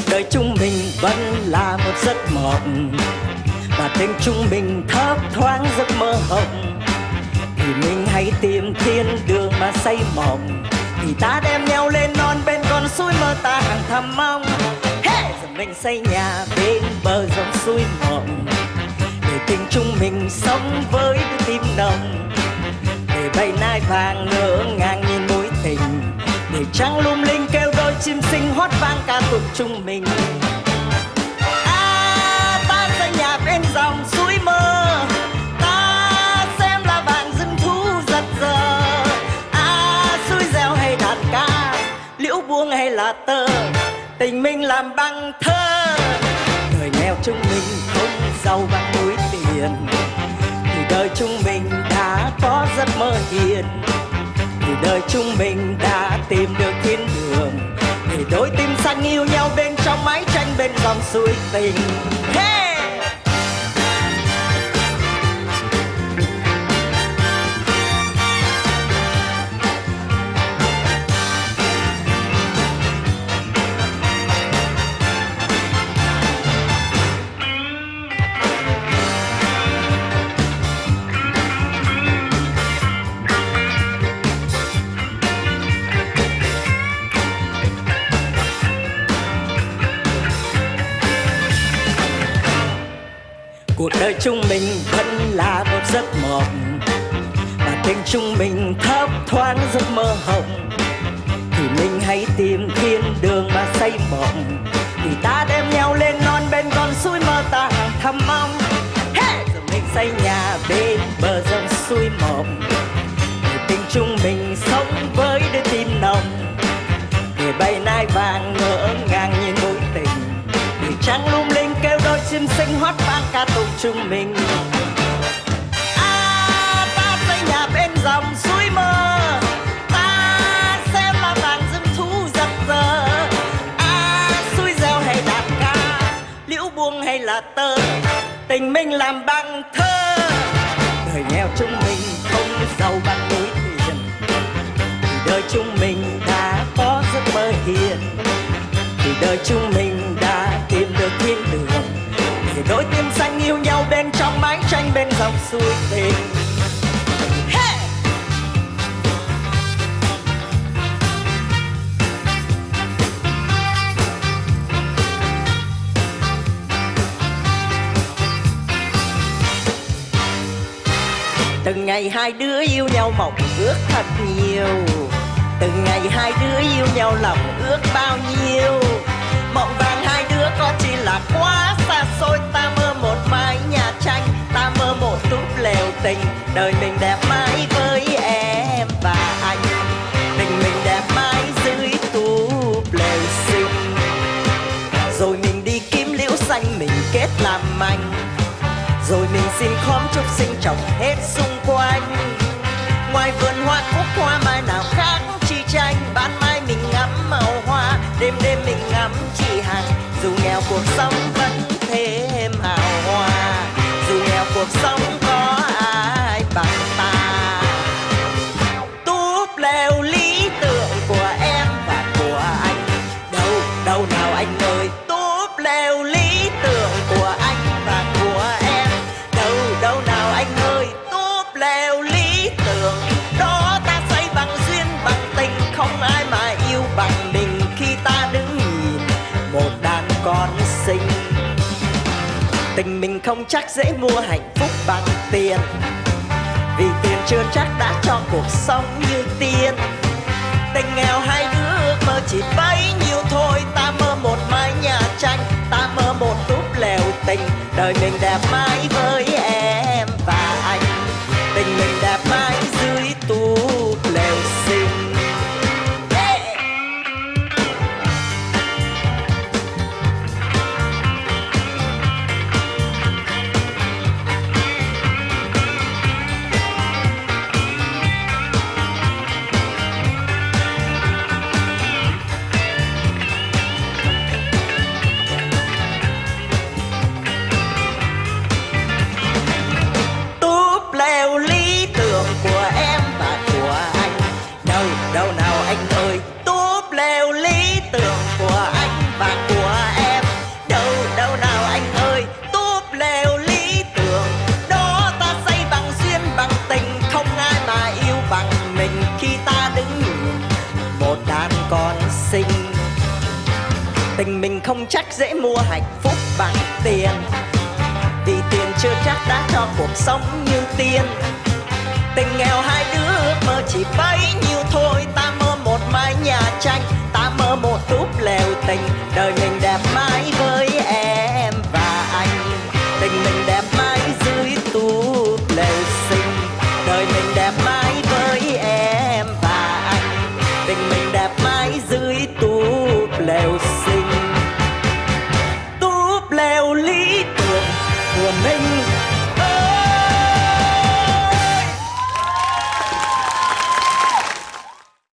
đời chúng mình vẫn là một giấc mộng, và tên chúng mình thấp thoáng giấc mơ hồng. Thì mình hãy tìm thiên đường mà xây mộng, thì ta đem nhau lên non bên con suối mơ ta hàng thầm mong. Hey! Giờ mình xây nhà bên bờ dòng suối mộng, để tình chúng mình sống với đứa tim nồng. Để bầy nai vàng ngỡ ngàng nhìn mối tình, để trăng lung linh kêu đôi chim xinh hót vang ca tụng chúng mình. Ta xây nhà bên dòng suối mơ, ta xem lá vàng rừng thú giật giờ. Suối reo hay đàn ca, liễu buông hay là tơ, tình mình làm bằng thơ. Đời nghèo chúng mình không giàu bằng núi tiền, thì đời chúng mình đã có giấc mơ hiền. Thì đời chúng mình đã tìm được thiên đường, để đôi tim xanh yêu nhau bên trong mái tranh bên dòng suối tình. Hey! Cuộc đời chúng mình vẫn là một giấc mộng, và tình chúng mình thấp thoáng giấc mơ hồng. Thì mình hãy tìm thiên đường mà xây mộng, thì ta đem nhau lên non bên con suối mơ ta hàng thầm mong. Hey! Giờ mình xây nhà bên bờ dòng suối mộng, để tình chúng mình sống với đứa tim nồng. Để bầy nai vàng ngỡ ngàng nhìn mối tình, để trăng lung linh kêu đôi chim xinh hót vang ca tụng chúng mình. Ta xây nhà bên dòng suối mơ, ta xem lá vàng rừng thú giật giờ. Suối reo hay đàn ca, liễu buông hay là tơ, tình mình làm bằng thơ. Đời nghèo chúng mình không giàu bằng núi tiền, thì đời chúng mình đã có giấc mơ hiền. Thì đời chúng mình đã tìm được thiên đường, để đôi tim xanh yêu nhau bên trong mái tranh bên dòng suối tình. Hey! Từng ngày hai đứa yêu nhau mộng ước thật nhiều, từng ngày hai đứa yêu nhau lòng ước bao nhiêu. Mộng vàng hai đứa có chỉ là quá xa xôi, ta mơ một mái nhà tranh, ta mơ một túp lều tình. Đời mình đẹp mãi với em và anh, tình mình đẹp mãi dưới túp lều xinh. Rồi mình đi kiếm liễu xanh mình kết làm manh, rồi mình xin khóm trúc xinh trồng hết xung quanh. Ngoài vườn hoa cúc hoa mai nào khác chi tranh, ban mai mình ngắm màu hoa, đêm đêm mình ngắm chị Hằng. Dù nghèo cuộc sống vẫn thêm hào hoa, dù nghèo cuộc sống có ai bằng ta. Túp lều lý tưởng của em và của anh, đâu đâu nào anh ơi. Túp lều lý tưởng của anh và của em, đâu đâu nào anh ơi. Túp lều lý tưởng đó ta xây bằng duyên bằng tình, không ai mà yêu bằng mình khi ta đứng nhìn một đàn con xinh. Tình mình không chắc dễ mua hạnh phúc bằng tiền, vì tiền chưa chắc đã cho cuộc sống như tiên. Tình nghèo hai đứa ước mơ chỉ bấy nhiêu thôi, ta mơ một mái nhà tranh, ta mơ một túp lều tình. Đời mình đẹp mãi với em và anh, tình mình đẹp mãi dưới túp lều xinh. Tình mình không chắc dễ mua hạnh phúc bằng tiền, vì tiền chưa chắc đã cho cuộc sống như tiên. Tình nghèo hai đứa ước mơ chỉ bấy nhiêu thôi. Ta mơ một mái nhà tranh, ta mơ một túp lều tình, đời mình đẹp mãi với